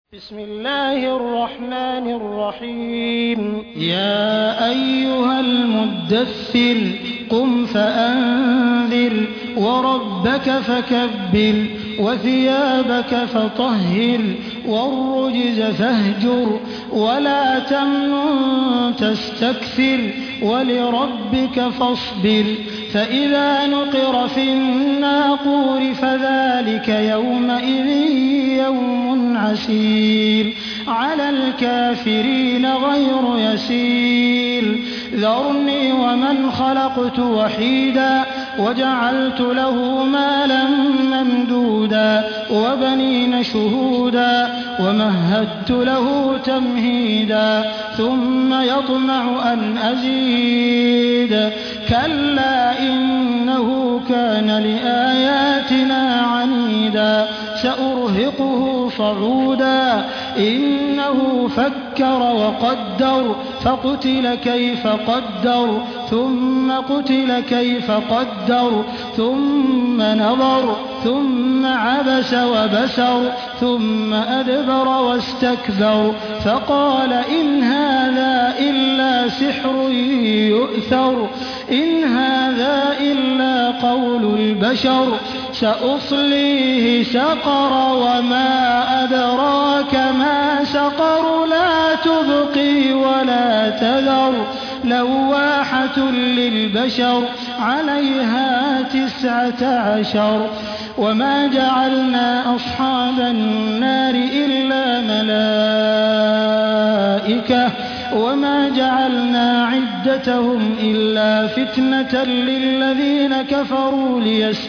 بسم الله الرحمن الرحيم يا أيها المدثر قم فأنذر وربك فكبر وثيابك فطهر والرجز فاهجر ولا تمنن تستكثر ولربك فاصبر فإذا نقر في الناقور فذلك يومئذ يوم عسير على الكافرين غير يسير ذرني ومن خلقت وحيدا وجعلت له مالا ممدودا وبنين شهودا ومهدت له تمهيدا ثم يطمع أن أزيد كلا إنه كان لآياتنا عنيدا سأرهقه صعودا إنه فكر وقدر فقتل كيف قدر ثم قتل كيف قدر ثم نظر ثم عبس وبسر ثم أدبر واستكبر فقال إن هذا إلا سحر يؤثر إن هذا إلا قول البشر سأصليه سقر وما أدراك ما سقر لا تبقي ولا تذر لواحة للبشر عليها 19 وما جعلنا أصحاب النار إلا ملائكة وما جعلنا عدتهم إلا فتنة للذين كفروا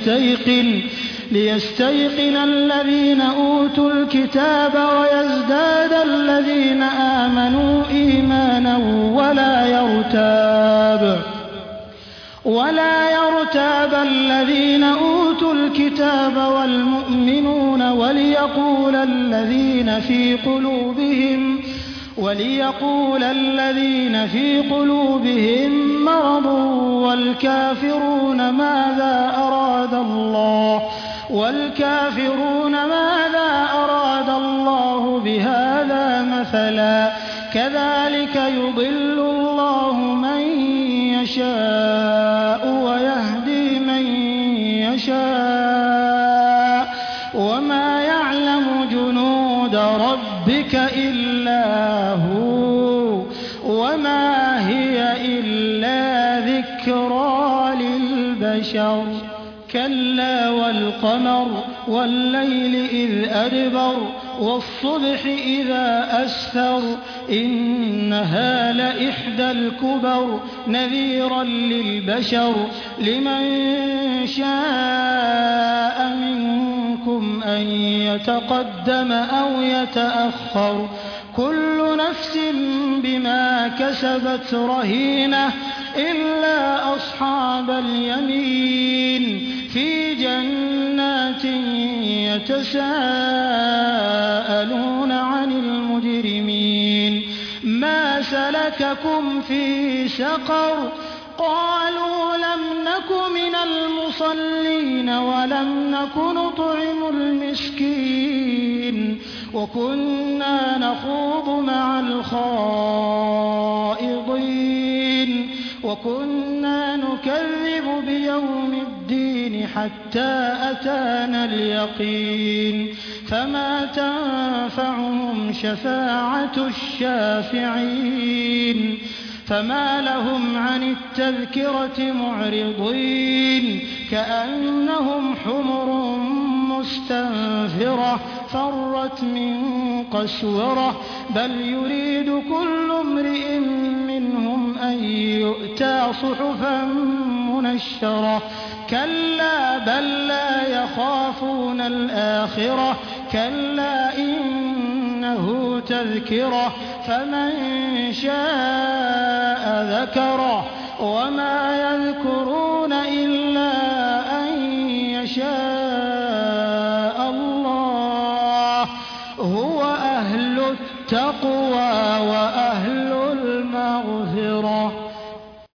ليستيقن الذين أوتوا الكتاب ويزداد الذين آمنوا إيمانا ولا يرتاب الذين أوتوا الكتاب والمؤمنون وليقول الذين في قلوبهم مرض والكافرون ماذا أراد الله بهذا مثلا كذلك يضل الله من يشاء ويهدي من يشاء وما يعلم جنود ربك إلا هو وما هي إلا ذكرى للبشر كلا والقمر والليل إذ أدبر والصبح إذا أسفر إنها لإحدى الكبر نذيرا للبشر لمن شاء منكم أن يتقدم أو يتأخر كل نفس بما كسبت رهينة إلا أصحاب اليمين في جنات يتساءلون عن المجرمين ما سلككم في سقر قالوا لم نك من المصلين ولم نك نطعم المسكين وكنا نخوض مع الخائضين وكنا نكذب بيوم الدين حتى أتانا اليقين فما تنفعهم شفاعة الشافعين فما لهم عن التذكرة معرضين كأنهم حمر مستنفرة فرت من قسورة بل يريد كل امرئ منهم أن يؤتى صحفا منشرة كلا بل لا يخافون الآخرة كلا إنه تذكرة فمن شاء ذكره وما يذكرون إلا أن يشاء الله هو أهل التقوى